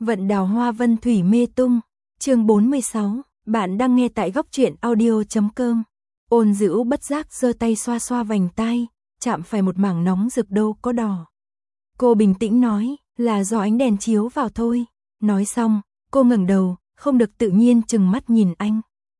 Vận đào hoa vân thủy mê tung, chương 46, bạn đang nghe tại góc truyện audio.com. Ôn Dữu bất giác giơ tay xoa xoa vành tai, chạm phải một mảng nóng rực đâu có đỏ. Cô bình tĩnh nói, là do ánh đèn chiếu vào thôi. Nói xong, cô ngẩng đầu, không được tự nhiên chừng mắt nhìn anh.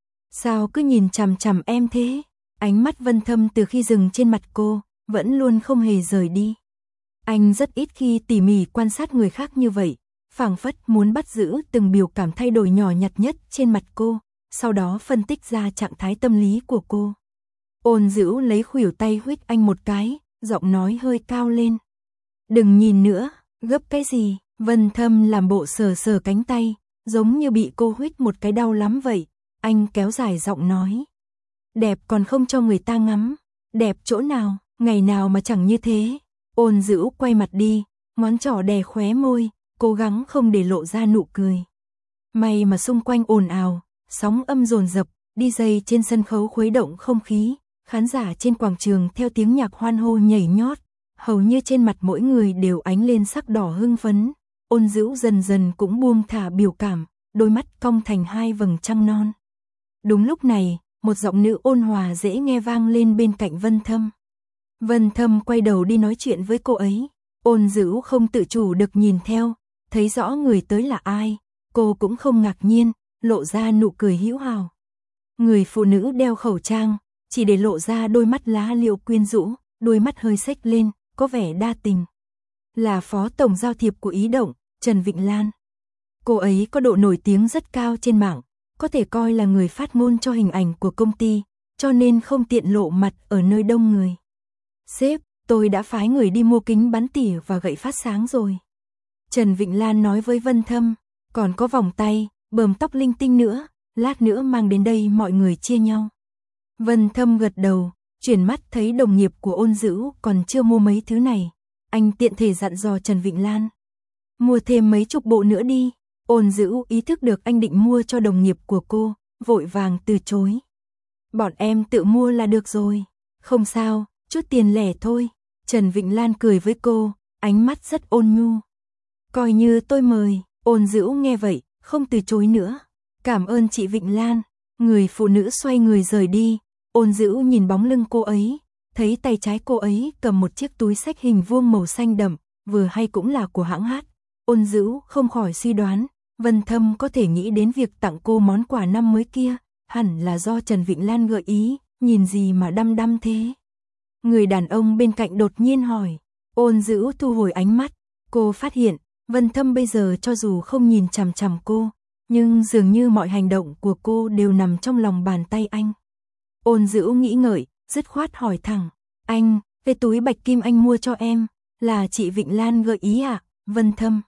Sao cứ nhìn chằm chằm em thế? Ánh mắt Vân Thâm từ khi dừng trên mặt cô, vẫn luôn không hề rời đi. Anh rất ít khi tỉ mỉ quan sát người khác như vậy, phảng phất muốn bắt giữ từng biểu cảm thay đổi nhỏ nhặt nhất trên mặt cô, sau đó phân tích ra trạng thái tâm lý của cô. Ôn Dữu lấy khuỷu tay huých anh một cái, giọng nói hơi cao lên. Đừng nhìn nữa, gấp cái gì? Vân Thâm làm bộ sờ sờ cánh tay, giống như bị cô huých một cái đau lắm vậy. Anh kéo dài giọng nói. Đẹp còn không cho người ta ngắm. Đẹp chỗ nào, ngày nào mà chẳng như thế. Ôn Dữu quay mặt đi, ngón trỏ đè khóe môi, cố gắng không để lộ ra nụ cười. May mà xung quanh ồn ào, sóng âm dồn dập, DJ trên sân khấu khuấy động không khí, khán giả trên quảng trường theo tiếng nhạc hoan hô nhảy nhót, hầu như trên mặt mỗi người đều ánh lên sắc đỏ hưng phấn. Ôn Dữu dần dần cũng buông thả biểu cảm, đôi mắt cong thành hai vầng trăng non. Đúng lúc này, một giọng nữ ôn hòa dễ nghe vang lên bên cạnh Vân Thâm. Vân Thâm quay đầu đi nói chuyện với cô ấy. Ôn Dữu không tự chủ được nhìn theo, thấy rõ người tới là ai, cô cũng không ngạc nhiên, lộ ra nụ cười hữu hào. Người phụ nữ đeo khẩu trang, chỉ để lộ ra đôi mắt lá liễu quyến rũ, đôi mắt hơi xếch lên, có vẻ đa tình. Là phó tổng giao thiệp của Ý Động, Trần Vịnh Lan. Cô ấy có độ nổi tiếng rất cao trên mạng, có thể coi là người phát ngôn cho hình ảnh của công ty, cho nên không tiện lộ mặt ở nơi đông người. Sếp, tôi đã phái người đi mua kính bắn tỉa và gậy phát sáng rồi. Trần Vịnh Lan nói với Vân Thâm, còn có vòng tay, bờm tóc linh tinh nữa, lát nữa mang đến đây mọi người chia nhau. Vân Thâm gật đầu, chuyển mắt thấy đồng nghiệp của Ôn Dữu còn chưa mua mấy thứ này. Anh tiện thể dặn dò Trần Vịnh Lan. Mua thêm mấy chục bộ nữa đi. Ôn Dữu ý thức được anh định mua cho đồng nghiệp của cô, vội vàng từ chối. Bọn em tự mua là được rồi. Không sao, chút tiền lẻ thôi. Trần Vịnh Lan cười với cô, ánh mắt rất ôn nhu. Coi như tôi mời. Ôn Dữu nghe vậy, không từ chối nữa. Cảm ơn chị Vịnh Lan. Người phụ nữ xoay người rời đi. Ôn Dữu nhìn bóng lưng cô ấy, thấy tay trái cô ấy cầm một chiếc túi xách hình vuông màu xanh đậm, vừa hay cũng là của hãng hát. Ôn Dữu không khỏi suy đoán, Vân Thâm có thể nghĩ đến việc tặng cô món quà năm mới kia, hẳn là do Trần Vịnh Lan gợi ý, nhìn gì mà đăm đăm thế. Người đàn ông bên cạnh đột nhiên hỏi. Ôn Dữu thu hồi ánh mắt, cô phát hiện, Vân Thâm bây giờ cho dù không nhìn chằm chằm cô, nhưng dường như mọi hành động của cô đều nằm trong lòng bàn tay anh. Ôn Dữu nghĩ ngợi, dứt khoát hỏi thẳng, anh, cái túi bạch kim anh mua cho em, là chị Vịnh Lan gợi ý à? Vân Thâm.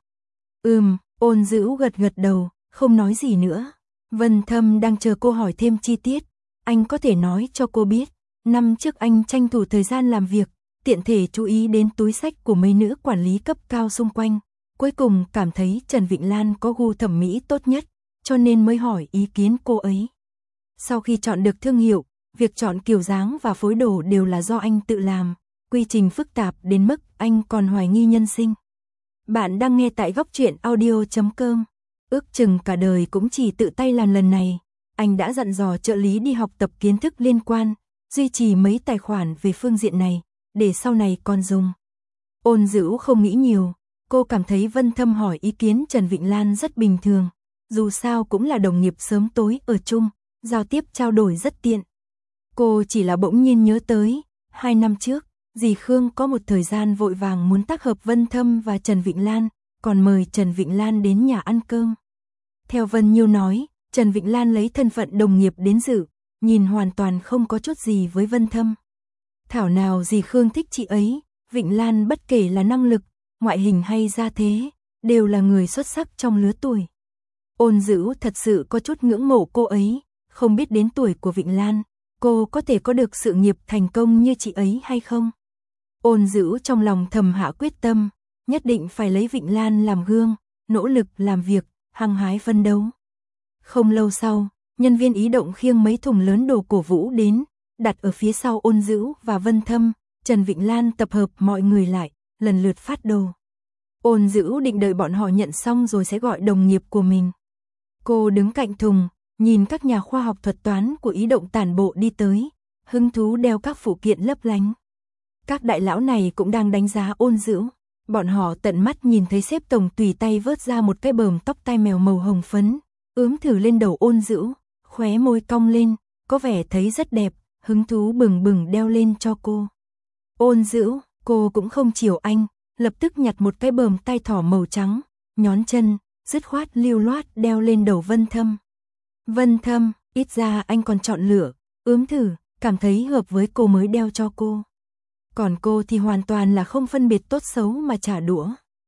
Ôn Dữu gật gật đầu, không nói gì nữa. Vân Thâm đang chờ cô hỏi thêm chi tiết, anh có thể nói cho cô biết, năm trước anh tranh thủ thời gian làm việc, tiện thể chú ý đến túi xách của mấy nữ quản lý cấp cao xung quanh, cuối cùng cảm thấy Trần Vịnh Lan có gu thẩm mỹ tốt nhất, cho nên mới hỏi ý kiến cô ấy. Sau khi chọn được thương hiệu, việc chọn kiểu dáng và phối đồ đều là do anh tự làm, quy trình phức tạp đến mức anh còn hoài nghi nhân sinh. Bạn đang nghe tại góc truyện audio.com. Ước chừng cả đời cũng chỉ tự tay làm lần này. Anh đã dặn dò trợ lý đi học tập kiến thức liên quan, duy trì mấy tài khoản về phương diện này, để sau này còn dùng. Ôn Dữu không nghĩ nhiều, cô cảm thấy Vân Thâm hỏi ý kiến Trần Vịnh Lan rất bình thường. Dù sao cũng là đồng nghiệp sớm tối ở chung, giao tiếp trao đổi rất tiện. Cô chỉ là bỗng nhiên nhớ tới, 2 năm trước, dì Khương có một thời gian vội vàng muốn tác hợp Vân Thâm và Trần Vịnh Lan, còn mời Trần Vịnh Lan đến nhà ăn cơm. Theo Vân Nhiêu nói, Trần Vịnh Lan lấy thân phận đồng nghiệp đến dự, nhìn hoàn toàn không có chút gì với Vân Thâm. Thảo nào dì Khương thích chị ấy, Vịnh Lan bất kể là năng lực, ngoại hình hay gia thế, đều là người xuất sắc trong lứa tuổi. Ôn Dữu thật sự có chút ngưỡng mộ cô ấy, không biết đến tuổi của Vịnh Lan, cô có thể có được sự nghiệp thành công như chị ấy hay không? Ôn Dữu trong lòng thầm hạ quyết tâm, nhất định phải lấy Vịnh Lan làm gương, nỗ lực làm việc, hăng hái phấn đấu. Không lâu sau, nhân viên Ý Động khiêng mấy thùng lớn đồ cổ vũ đến, đặt ở phía sau Ôn Dữu và Vân Thâm. Trần Vịnh Lan tập hợp mọi người lại, lần lượt phát đồ. Ôn Dữu định đợi bọn họ nhận xong rồi sẽ gọi đồng nghiệp của mình. Cô đứng cạnh thùng, nhìn các nhà khoa học thuật toán của Ý Động tản bộ đi tới, hứng thú đeo các phụ kiện lấp lánh. Các đại lão này cũng đang đánh giá Ôn Dữu. Bọn họ tận mắt nhìn thấy sếp tổng tùy tay vớt ra một cái bờm tóc tai mèo màu hồng phấn, ướm thử lên đầu Ôn Dữu, khóe môi cong lên, có vẻ thấy rất đẹp, hứng thú bừng bừng đeo lên cho cô. Ôn Dữu, cô cũng không chiều anh, lập tức nhặt một cái bờm tai thỏ màu trắng, nhón chân, dứt khoát lưu loát đeo lên đầu Vân Thâm. Vân Thâm, ít ra anh còn chọn lựa, ướm thử, cảm thấy hợp với cô mới đeo cho cô. Còn cô thì hoàn toàn là không phân biệt tốt xấu mà trả đũa.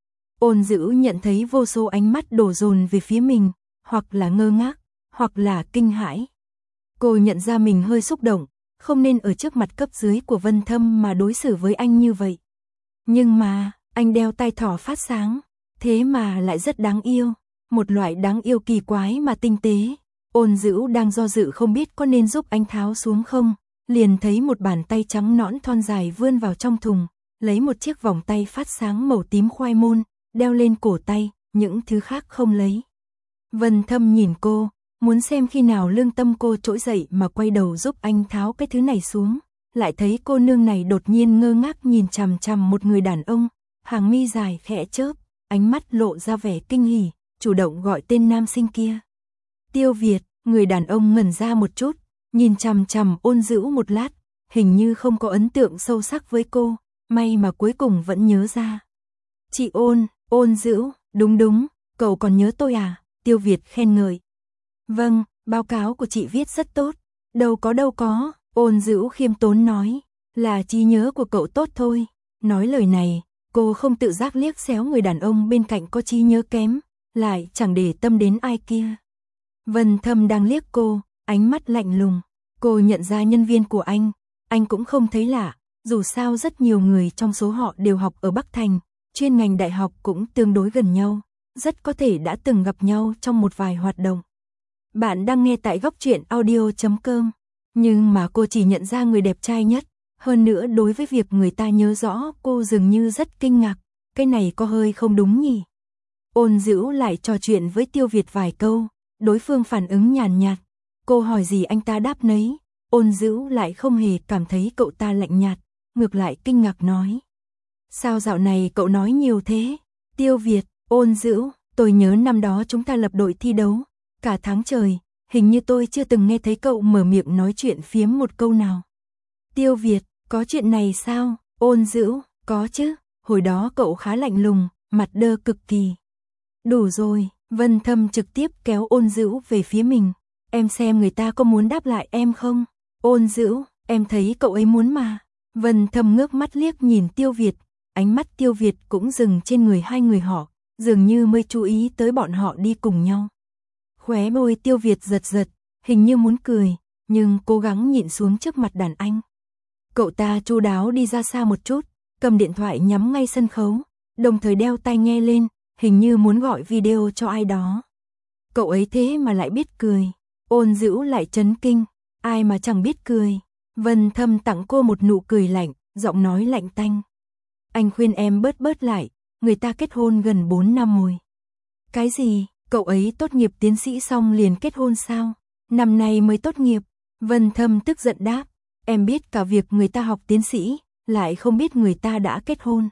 Ôn Dữu nhận thấy vô số ánh mắt đổ dồn về phía mình, hoặc là ngơ ngác, hoặc là kinh hãi. Cô nhận ra mình hơi xúc động, không nên ở trước mặt cấp dưới của Vân Thâm mà đối xử với anh như vậy. Nhưng mà, anh đeo tai thỏ phát sáng, thế mà lại rất đáng yêu, một loại đáng yêu kỳ quái mà tinh tế. Ôn Dữu đang do dự không biết có nên giúp anh tháo xuống không, liền thấy một bàn tay trắng nõn thon dài vươn vào trong thùng, lấy một chiếc vòng tay phát sáng màu tím khoai môn, đeo lên cổ tay, những thứ khác không lấy. Vân Thâm nhìn cô, muốn xem khi nào lương tâm cô trỗi dậy mà quay đầu giúp anh tháo cái thứ này xuống, lại thấy cô nương này đột nhiên ngơ ngác nhìn chằm chằm một người đàn ông, hàng mi dài khẽ chớp, ánh mắt lộ ra vẻ kinh hỉ, chủ động gọi tên nam sinh kia. Tiêu Việt, người đàn ông ngẩn ra một chút, nhìn chằm chằm Ôn Dữu một lát, hình như không có ấn tượng sâu sắc với cô, may mà cuối cùng vẫn nhớ ra. Chị Ôn Dữu, đúng, cậu còn nhớ tôi à? Tiêu Việt khen ngợi. Vâng, báo cáo của chị viết rất tốt. Đâu có, Ôn Dữu khiêm tốn nói, là trí nhớ của cậu tốt thôi. Nói lời này, cô không tự giác liếc xéo người đàn ông bên cạnh có trí nhớ kém, lại chẳng để tâm đến ai kia. Vân Thâm đang liếc cô, ánh mắt lạnh lùng. Cô nhận ra nhân viên của anh cũng không thấy lạ, dù sao rất nhiều người trong số họ đều học ở Bắc Thành, chuyên ngành đại học cũng tương đối gần nhau, rất có thể đã từng gặp nhau trong một vài hoạt động. Bạn đang nghe tại goctruyện.audio.com, nhưng mà cô chỉ nhận ra người đẹp trai nhất, hơn nữa đối với việc người ta nhớ rõ cô dường như rất kinh ngạc, cái này có hơi không đúng nhỉ. Ôn Dữu lại trò chuyện với Tiêu Việt vài câu, đối phương phản ứng nhàn nhạt, cô hỏi gì anh ta đáp nấy, Ôn Dữu lại không hề cảm thấy cậu ta lạnh nhạt, ngược lại kinh ngạc nói. Sao dạo này cậu nói nhiều thế? Tiêu Việt, Ôn Dữu, tôi nhớ năm đó chúng ta lập đội thi đấu, cả tháng trời, hình như tôi chưa từng nghe thấy cậu mở miệng nói chuyện phiếm một câu nào. Tiêu Việt, có chuyện này sao? Ôn Dữu, có chứ, hồi đó cậu khá lạnh lùng, mặt đơ cực kỳ. Đủ rồi, Vân Thâm trực tiếp kéo Ôn Dữu về phía mình. Em xem người ta có muốn đáp lại em không? Ôn Dữu, em thấy cậu ấy muốn mà. Vân Thâm ngước mắt liếc nhìn Tiêu Việt, ánh mắt Tiêu Việt cũng dừng trên người hai người họ, dường như mới chú ý tới bọn họ đi cùng nhau. Khóe môi Tiêu Việt giật giật, hình như muốn cười, nhưng cố gắng nhịn xuống trước mặt đàn anh. Cậu ta chu đáo đi ra xa một chút, cầm điện thoại nhắm ngay sân khấu, đồng thời đeo tai nghe lên, hình như muốn gọi video cho ai đó. Cậu ấy thế mà lại biết cười. Ôn Dữu lại chấn kinh, ai mà chẳng biết cười. Vân Thâm tặng cô một nụ cười lạnh, giọng nói lạnh tanh. Anh khuyên em bớt lại, người ta kết hôn gần 4 năm rồi. Cái gì, cậu ấy tốt nghiệp tiến sĩ xong liền kết hôn sao? Năm nay mới tốt nghiệp. Vân Thâm tức giận đáp, em biết cả việc người ta học tiến sĩ, lại không biết người ta đã kết hôn.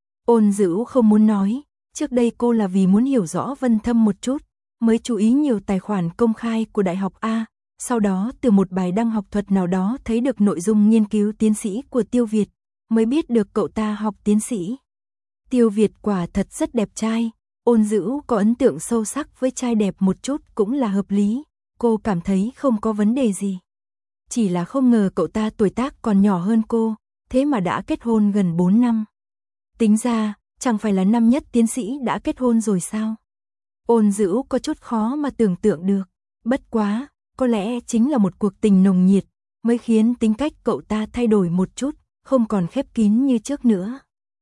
Ôn Dữu không muốn nói, trước đây cô là vì muốn hiểu rõ Vân Thâm một chút, mới chú ý nhiều tài khoản công khai của Đại học A, sau đó từ một bài đăng học thuật nào đó thấy được nội dung nghiên cứu tiến sĩ của Tiêu Việt, mới biết được cậu ta học tiến sĩ. Tiêu Việt quả thật rất đẹp trai, Ôn Dữu có ấn tượng sâu sắc với trai đẹp một chút cũng là hợp lý, cô cảm thấy không có vấn đề gì. Chỉ là không ngờ cậu ta tuổi tác còn nhỏ hơn cô, thế mà đã kết hôn gần 4 năm. Tính ra, chẳng phải là năm nhất tiến sĩ đã kết hôn rồi sao? Ôn Dữu có chút khó mà tưởng tượng được, bất quá, có lẽ chính là một cuộc tình nồng nhiệt, mới khiến tính cách cậu ta thay đổi một chút, không còn khép kín như trước nữa.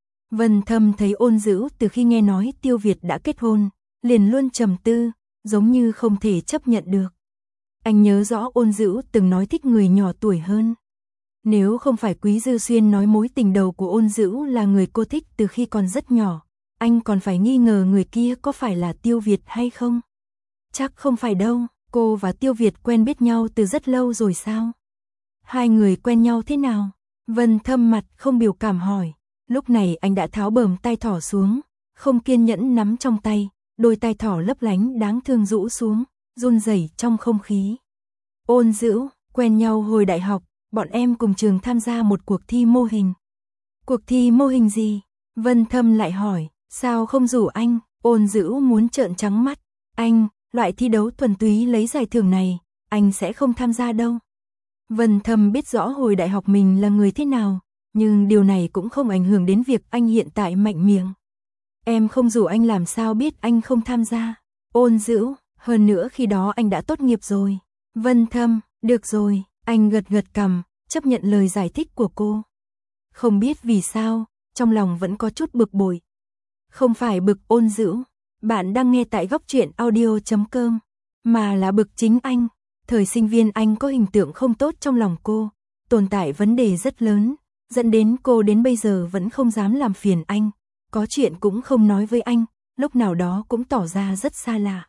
Vân Thâm thấy Ôn Dữu từ khi nghe nói Tiêu Việt đã kết hôn, liền luôn trầm tư, giống như không thể chấp nhận được. Anh nhớ rõ Ôn Dữu từng nói thích người nhỏ tuổi hơn. Nếu không phải Quý Dư Xuyên nói mối tình đầu của Ôn Dữu là người cô thích từ khi còn rất nhỏ, anh còn phải nghi ngờ người kia có phải là Tiêu Việt hay không? Chắc không phải đâu, cô và Tiêu Việt quen biết nhau từ rất lâu rồi sao? Hai người quen nhau thế nào? Vân Thâm mặt không biểu cảm hỏi. Lúc này anh đã tháo bờm tai thỏ xuống, không kiên nhẫn nắm trong tay, đôi tai thỏ lấp lánh đáng thương rũ xuống, run rẩy trong không khí. Ôn Dữu, quen nhau hồi đại học, bọn em cùng trường tham gia một cuộc thi mô hình. Cuộc thi mô hình gì? Vân Thâm lại hỏi, sao không rủ anh? Ôn Dữu muốn trợn trắng mắt. Anh, loại thi đấu thuần túy lấy giải thưởng này, anh sẽ không tham gia đâu. Vân Thâm biết rõ hồi đại học mình là người thế nào, nhưng điều này cũng không ảnh hưởng đến việc anh hiện tại mạnh miệng. Em không rủ anh làm sao biết anh không tham gia. Ôn Dữu, hơn nữa khi đó anh đã tốt nghiệp rồi. Vân Thâm, được rồi, anh gật gật cằm, chấp nhận lời giải thích của cô. Không biết vì sao, trong lòng vẫn có chút bực bội. Không phải bực Ôn Dữu, bạn đang nghe tại góc truyện audio.com, mà là bực chính anh. Thời sinh viên anh có hình tượng không tốt trong lòng cô, tồn tại vấn đề rất lớn, dẫn đến cô đến bây giờ vẫn không dám làm phiền anh, có chuyện cũng không nói với anh, lúc nào đó cũng tỏ ra rất xa lạ.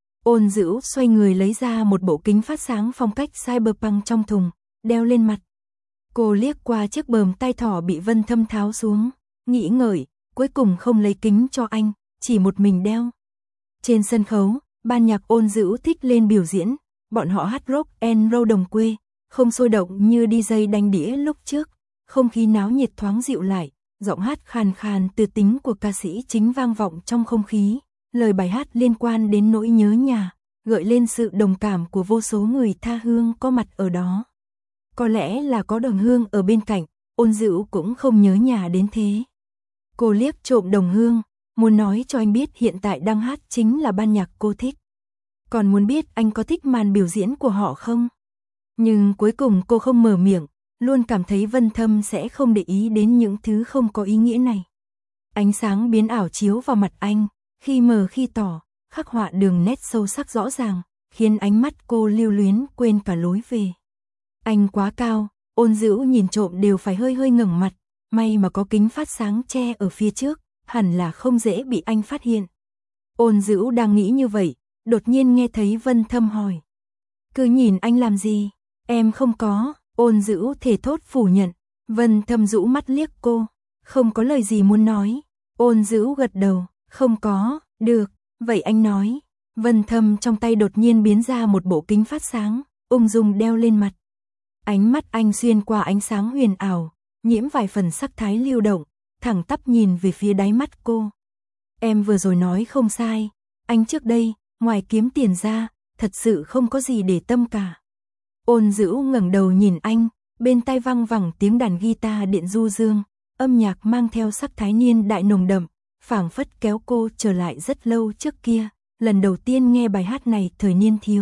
Ôn Dữu xoay người lấy ra một bộ kính phát sáng phong cách cyberpunk trong thùng, đeo lên mặt. Cô liếc qua chiếc bờm tai thỏ bị Vân Thâm tháo xuống, nghĩ ngợi, cuối cùng không lấy kính cho anh, chỉ một mình đeo. Trên sân khấu, ban nhạc Ôn Dữu thích lên biểu diễn, bọn họ hát rock and roll đồng quê, không sôi động như DJ đánh đĩa lúc trước, không khí náo nhiệt thoáng dịu lại, giọng hát khàn khàn từ tính của ca sĩ chính vang vọng trong không khí, lời bài hát liên quan đến nỗi nhớ nhà, gợi lên sự đồng cảm của vô số người tha hương có mặt ở đó. Có lẽ là có đồng hương ở bên cạnh, Ôn Dữu cũng không nhớ nhà đến thế. Cô liếc trộm đồng hương, muốn nói cho anh biết hiện tại đang hát chính là ban nhạc cô thích. Còn muốn biết anh có thích màn biểu diễn của họ không? Nhưng cuối cùng cô không mở miệng, luôn cảm thấy Vân Thâm sẽ không để ý đến những thứ không có ý nghĩa này. Ánh sáng biến ảo chiếu vào mặt anh, khi mờ khi tỏ, khắc họa đường nét sâu sắc rõ ràng, khiến ánh mắt cô lưu luyến quên cả lối về. Anh quá cao, Ôn Dữu nhìn trộm đều phải hơi hơi ngẩng mặt, may mà có kính phát sáng che ở phía trước, hẳn là không dễ bị anh phát hiện. Ôn Dữu đang nghĩ như vậy, đột nhiên nghe thấy Vân Thâm hỏi. Cứ nhìn anh làm gì? Em không có, Ôn Dữu thề thốt phủ nhận. Vân Thâm rũ mắt liếc cô, không có lời gì muốn nói. Ôn Dữu gật đầu, không có, được, vậy anh nói. Vân Thâm trong tay đột nhiên biến ra một bộ kính phát sáng, ung dung đeo lên mặt. Ánh mắt anh xuyên qua ánh sáng huyền ảo, nhiễm vài phần sắc thái lưu động, thẳng tắp nhìn về phía đáy mắt cô. Em vừa rồi nói không sai, anh trước đây, ngoài kiếm tiền ra, thật sự không có gì để tâm cả. Ôn Dữu ngẩng đầu nhìn anh, bên tai vang vẳng tiếng đàn guitar điện du dương, âm nhạc mang theo sắc thái niên đại nồng đậm, phảng phất kéo cô trở lại rất lâu trước kia, lần đầu tiên nghe bài hát này thời niên thiếu.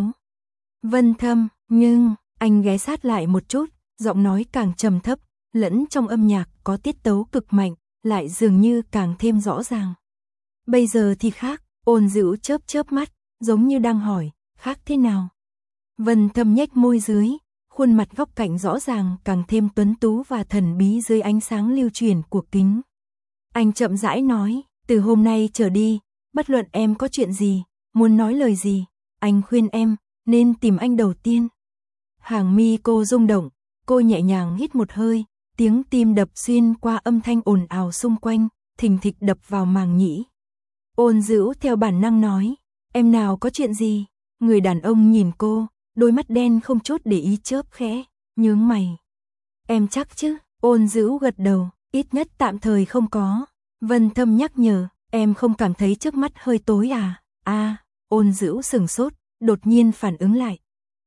Vân Thâm, nhưng, anh ghé sát lại một chút, giọng nói càng trầm thấp, lẫn trong âm nhạc có tiết tấu cực mạnh, lại dường như càng thêm rõ ràng. Bây giờ thì khác, Ôn Dữu chớp chớp mắt, giống như đang hỏi, khác thế nào? Vân Thâm nhếch môi dưới, khuôn mặt góc cạnh rõ ràng càng thêm tuấn tú và thần bí dưới ánh sáng lưu chuyển của kính. Anh chậm rãi nói, từ hôm nay trở đi, bất luận em có chuyện gì, muốn nói lời gì, anh khuyên em, nên tìm anh đầu tiên. Hàng mi cô rung động, cô nhẹ nhàng hít một hơi, tiếng tim đập xuyên qua âm thanh ồn ào xung quanh, thình thịch đập vào màng nhĩ. Ôn Dữu theo bản năng nói, em nào có chuyện gì? Người đàn ông nhìn cô, đôi mắt đen không chút để ý chớp khẽ, nhướng mày. Em chắc chứ? Ôn Dữu gật đầu, ít nhất tạm thời không có. Vân Thâm nhắc nhở, em không cảm thấy trước mắt hơi tối à? Ôn Dữu sừng sốt, đột nhiên phản ứng lại.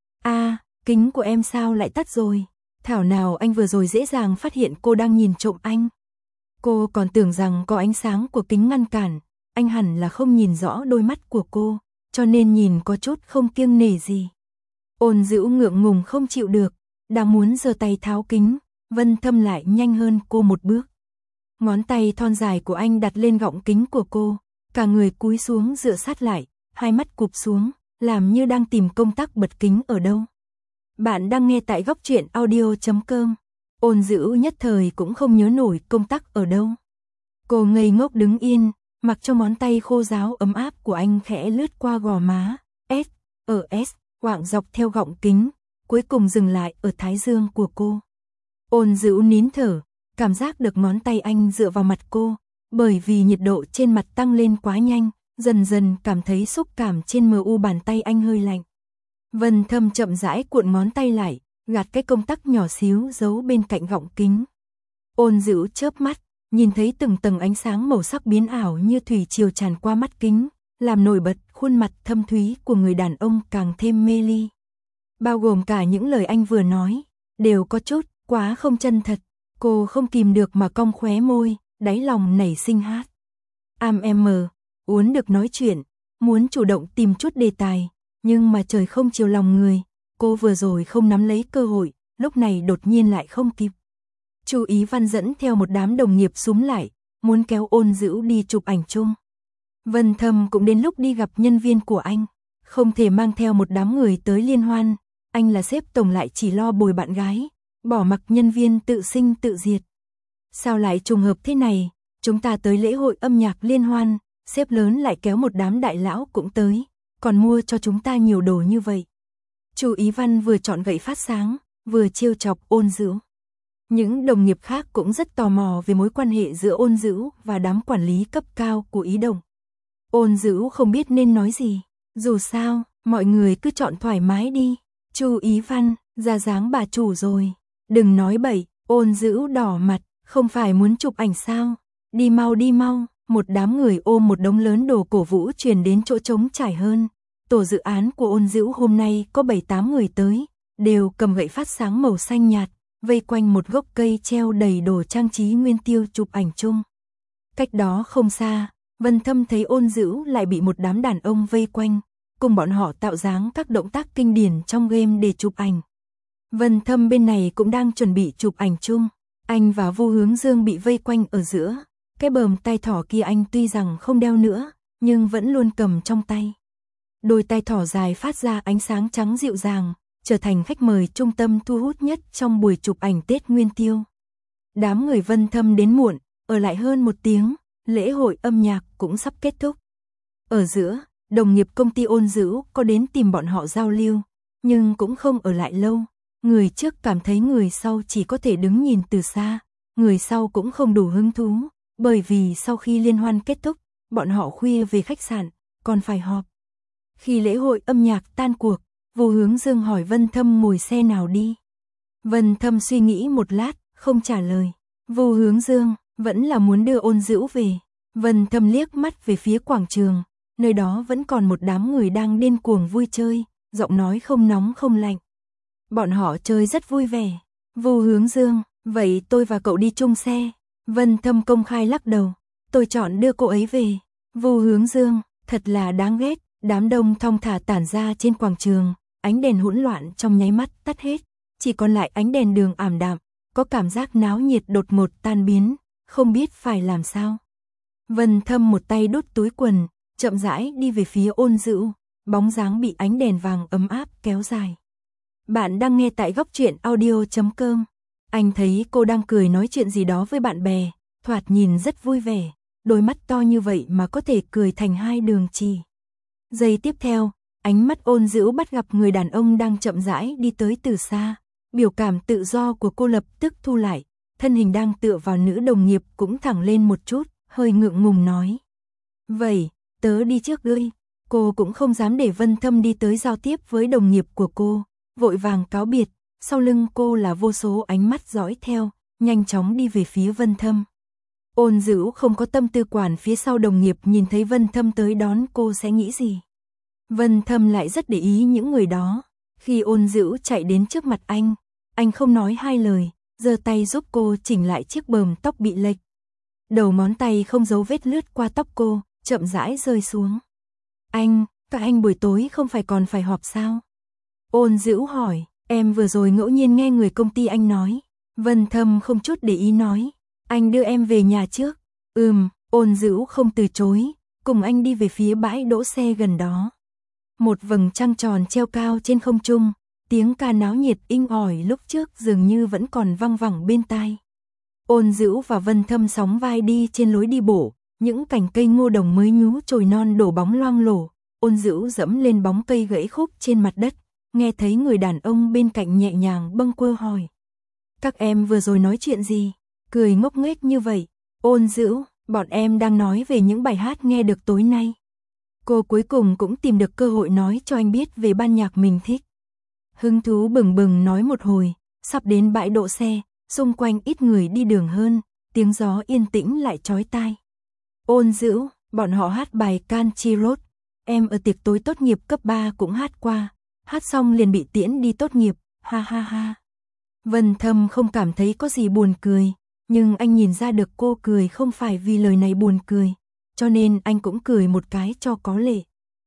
Kính của em sao lại tắt rồi? Thảo nào anh vừa rồi dễ dàng phát hiện cô đang nhìn trộm anh. Cô còn tưởng rằng có ánh sáng của kính ngăn cản, anh hẳn là không nhìn rõ đôi mắt của cô, cho nên nhìn có chút không kiêng nể gì. Ôn Dữu ngượng ngùng không chịu được, đang muốn giơ tay tháo kính, Vân Thâm lại nhanh hơn cô một bước. Ngón tay thon dài của anh đặt lên gọng kính của cô, cả người cúi xuống dựa sát lại, hai mắt cụp xuống, làm như đang tìm công tắc bật kính ở đâu. Bạn đang nghe tại góc truyện audio.com. Ôn Dữu nhất thời cũng không nhớ nổi công tắc ở đâu. Cô ngây ngốc đứng yên, mặc cho ngón tay khô ráo ấm áp của anh khẽ lướt qua gò má, quạng dọc theo gọng kính, cuối cùng dừng lại ở thái dương của cô. Ôn Dữu nín thở, cảm giác được ngón tay anh dựa vào mặt cô, bởi vì nhiệt độ trên mặt tăng lên quá nhanh, dần dần cảm thấy xúc cảm trên mu bàn tay anh hơi lạnh. Vân Thâm chậm rãi cuộn ngón tay lại, gạt cái công tắc nhỏ xíu giấu bên cạnh gọng kính. Ôn Dữu chớp mắt, nhìn thấy từng tầng ánh sáng màu sắc biến ảo như thủy triều tràn qua mắt kính, làm nổi bật khuôn mặt thâm thúy của người đàn ông càng thêm mê ly. Bao gồm cả những lời anh vừa nói, đều có chút quá không chân thật. Cô không kìm được mà cong khóe môi, đáy lòng nảy sinh hát. Uốn được nói chuyện, muốn chủ động tìm chút đề tài, nhưng mà trời không chiều lòng người, cô vừa rồi không nắm lấy cơ hội, lúc này đột nhiên lại không kịp. Chu Ý Văn dẫn theo một đám đồng nghiệp xúm lại, muốn kéo Ôn Dữu đi chụp ảnh chung. Vân Thâm cũng đến lúc đi gặp nhân viên của anh, không thể mang theo một đám người tới liên hoan, anh là sếp tổng lại chỉ lo bồi bạn gái, bỏ mặc nhân viên tự sinh tự diệt. Sao lại trùng hợp thế này, chúng ta tới lễ hội âm nhạc liên hoan, sếp lớn lại kéo một đám đại lão cũng tới, còn mua cho chúng ta nhiều đồ như vậy. Chu Ý Văn vừa chọn gậy phát sáng, vừa trêu chọc Ôn Dữu. Những đồng nghiệp khác cũng rất tò mò về mối quan hệ giữa Ôn Dữu và đám quản lý cấp cao của Ý Đồng. Ôn Dữu không biết nên nói gì, dù sao, mọi người cứ chọn thoải mái đi. Chu Ý Văn, ra dáng bà chủ rồi. Đừng nói bậy, Ôn Dữu đỏ mặt, không phải muốn chụp ảnh sao? Đi mau, một đám người ôm một đống lớn đồ cổ vũ truyền đến chỗ trống trải hơn. Tổ dự án của Ôn Dữu hôm nay có 7-8 người tới, đều cầm gậy phát sáng màu xanh nhạt, vây quanh một gốc cây treo đầy đồ trang trí nguyên tiêu chụp ảnh chung. Cách đó không xa, Vân Thâm thấy Ôn Dữu lại bị một đám đàn ông vây quanh, cùng bọn họ tạo dáng các động tác kinh điển trong game để chụp ảnh. Vân Thâm bên này cũng đang chuẩn bị chụp ảnh chung, anh và Vu Hướng Dương bị vây quanh ở giữa, cái bờm tay thỏ kia anh tuy rằng không đeo nữa, nhưng vẫn luôn cầm trong tay. Đôi tay thỏ dài phát ra ánh sáng trắng dịu dàng, trở thành khách mời trung tâm thu hút nhất trong buổi chụp ảnh Tết Nguyên Tiêu. Đám người Vân Thâm đến muộn, ở lại hơn 1 tiếng, lễ hội âm nhạc cũng sắp kết thúc. Ở giữa, đồng nghiệp công ty Ôn Dữu có đến tìm bọn họ giao lưu, nhưng cũng không ở lại lâu. Người trước cảm thấy người sau chỉ có thể đứng nhìn từ xa, người sau cũng không đủ hứng thú, bởi vì sau khi liên hoan kết thúc, bọn họ khuya về khách sạn, còn phải họp. Khi lễ hội âm nhạc tan cuộc, Vu Hướng Dương hỏi Vân Thâm ngồi xe nào đi. Vân Thâm suy nghĩ một lát, không trả lời. Vu Hướng Dương vẫn là muốn đưa Ôn Dữu về. Vân Thâm liếc mắt về phía quảng trường, nơi đó vẫn còn một đám người đang điên cuồng vui chơi, giọng nói không nóng không lạnh. Bọn họ chơi rất vui vẻ. Vu Hướng Dương, vậy tôi và cậu đi chung xe. Vân Thâm công khai lắc đầu, tôi chọn đưa cô ấy về. Vu Hướng Dương, thật là đáng ghét. Đám đông thong thả tản ra trên quảng trường, ánh đèn hỗn loạn trong nháy mắt tắt hết, chỉ còn lại ánh đèn đường ảm đạm, có cảm giác náo nhiệt đột ngột tan biến, không biết phải làm sao. Vân Thâm một tay đút túi quần, chậm rãi đi về phía Ôn Dữu, bóng dáng bị ánh đèn vàng ấm áp kéo dài. Bạn đang nghe tại goctruyện.audio.com. Anh thấy cô đang cười nói chuyện gì đó với bạn bè, thoạt nhìn rất vui vẻ, đôi mắt to như vậy mà có thể cười thành 2 đường chỉ. Giây tiếp theo, ánh mắt Ôn Dữu bắt gặp người đàn ông đang chậm rãi đi tới từ xa, biểu cảm tự do của cô lập tức thu lại, thân hình đang tựa vào nữ đồng nghiệp cũng thẳng lên một chút, hơi ngượng ngùng nói. Vậy, tớ đi trước ngươi. Cô cũng không dám để Vân Thâm đi tới giao tiếp với đồng nghiệp của cô, vội vàng cáo biệt, sau lưng cô là vô số ánh mắt dõi theo, nhanh chóng đi về phía Vân Thâm. Ôn Dữu không có tâm tư quản phía sau đồng nghiệp nhìn thấy Vân Thâm tới đón cô sẽ nghĩ gì. Vân Thâm lại rất để ý những người đó. Khi Ôn Dữu chạy đến trước mặt anh không nói 2 lời, giơ tay giúp cô chỉnh lại chiếc bờm tóc bị lệch. Đầu ngón tay không dấu vết lướt qua tóc cô, chậm rãi rơi xuống. Các anh buổi tối không phải còn phải họp sao? Ôn Dữu hỏi, em vừa rồi ngẫu nhiên nghe người công ty anh nói. Vân Thâm không chút để ý nói, anh đưa em về nhà trước. Ôn Dữu không từ chối, cùng anh đi về phía bãi đỗ xe gần đó. Một vầng trăng tròn treo cao trên không trung, tiếng ca náo nhiệt inh ỏi lúc trước dường như vẫn còn vang vẳng bên tai. Ôn Dữu và Vân Thâm sóng vai đi trên lối đi bộ, những cành cây ngô đồng mới nhú chồi non đổ bóng loang lổ, Ôn Dữu dẫm lên bóng cây gãy khúc trên mặt đất, nghe thấy người đàn ông bên cạnh nhẹ nhàng bâng quơ hỏi. Các em vừa rồi nói chuyện gì? Cười ngốc nghếch như vậy. Ôn Dữu, bọn em đang nói về những bài hát nghe được tối nay. Cô cuối cùng cũng tìm được cơ hội nói cho anh biết về ban nhạc mình thích. Hứng thú bừng bừng nói một hồi, sắp đến bãi đỗ xe, xung quanh ít người đi đường hơn, tiếng gió yên tĩnh lại chói tai. Ôn Dữu, bọn họ hát bài Country Road, em ở tiệc tối tốt nghiệp cấp 3 cũng hát qua, hát xong liền bị tiễn đi tốt nghiệp, ha ha ha. Vân Thâm không cảm thấy có gì buồn cười, nhưng anh nhìn ra được cô cười không phải vì lời này buồn cười, cho nên anh cũng cười một cái cho có lệ.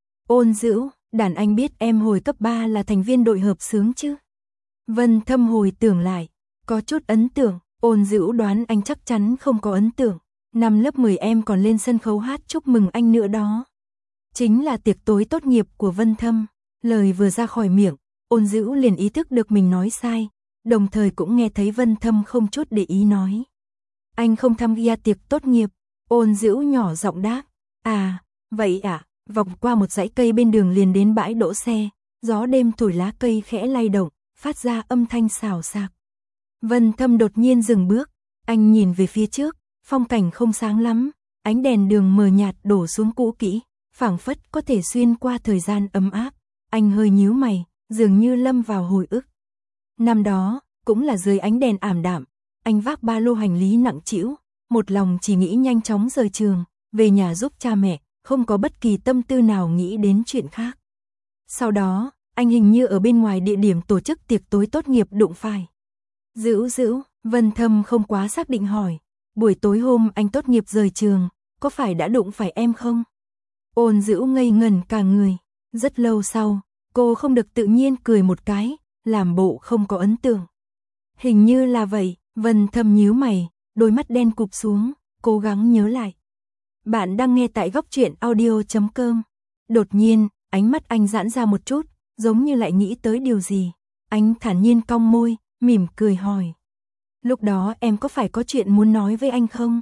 Ôn Dữu, đàn anh biết em hồi cấp 3 là thành viên đội hợp xướng chứ? Vân Thâm hồi tưởng lại, có chút ấn tượng. Ôn Dữu đoán anh chắc chắn không có ấn tượng. Năm lớp 10 em còn lên sân khấu hát chúc mừng anh nữa đó. Chính là tiệc tối tốt nghiệp của Vân Thâm. Lời vừa ra khỏi miệng, Ôn Dữu liền ý thức được mình nói sai, đồng thời cũng nghe thấy Vân Thâm không chút để ý nói. Anh không tham gia tiệc tốt nghiệp. Ôn Dữu nhỏ giọng đáp. À, vậy à, vòng qua một dãy cây bên đường liền đến bãi đỗ xe, gió đêm thổi lá cây khẽ lay động, phát ra âm thanh xào xạc. Vân Thâm đột nhiên dừng bước, anh nhìn về phía trước, phong cảnh không sáng lắm, ánh đèn đường mờ nhạt đổ xuống cũ kỹ, phảng phất có thể xuyên qua thời gian ấm áp. Anh hơi nhíu mày, dường như lâm vào hồi ức. Năm đó, cũng là dưới ánh đèn ảm đạm, anh vác ba lô hành lý nặng trĩu, một lòng chỉ nghĩ nhanh chóng rời trường, về nhà giúp cha mẹ, không có bất kỳ tâm tư nào nghĩ đến chuyện khác. Sau đó, anh hình như ở bên ngoài địa điểm tổ chức tiệc tối tốt nghiệp đụng phải. Dữu, Vân Thâm không quá xác định hỏi, buổi tối hôm anh tốt nghiệp rời trường, có phải đã đụng phải em không? Ôn Dữu ngây ngẩn cả người, rất lâu sau, cô không được tự nhiên cười một cái, làm bộ không có ấn tượng. Hình như là vậy. Vân Thâm nhíu mày, đôi mắt đen cụp xuống, cố gắng nhớ lại. Bạn đang nghe tại góc truyện audio.com. Đột nhiên, ánh mắt anh giãn ra một chút, giống như lại nghĩ tới điều gì. Anh thản nhiên cong môi, mỉm cười hỏi. Lúc đó em có phải có chuyện muốn nói với anh không?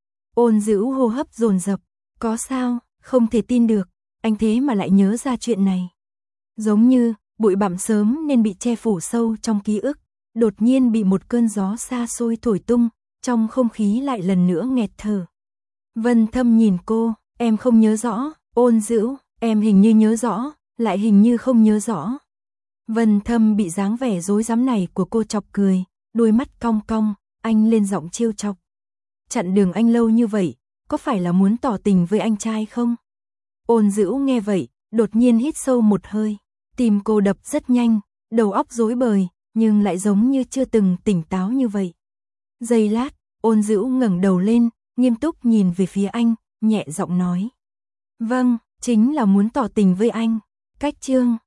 Ôn Dữu hô hấp dồn dập. Có sao, không thể tin được, anh thế mà lại nhớ ra chuyện này. Giống như, bụi bặm sớm nên bị che phủ sâu trong ký ức, đột nhiên bị một cơn gió xa xôi thổi tung, trong không khí lại lần nữa nghẹt thở. Vân Thâm nhìn cô, em không nhớ rõ. Ôn Dữu, em hình như nhớ rõ, lại hình như không nhớ rõ. Vân Thâm bị dáng vẻ rối rắm này của cô chọc cười, đôi mắt cong cong, anh lên giọng trêu chọc. Chặn đường anh lâu như vậy, có phải là muốn tỏ tình với anh trai không? Ôn Dữu nghe vậy, đột nhiên hít sâu một hơi, tim cô đập rất nhanh, đầu óc rối bời, nhưng lại giống như chưa từng tỉnh táo như vậy. Giây lát, Ôn Dữu ngẩng đầu lên, nghiêm túc nhìn về phía anh, nhẹ giọng nói. Vâng, chính là muốn tỏ tình với anh. Cách chương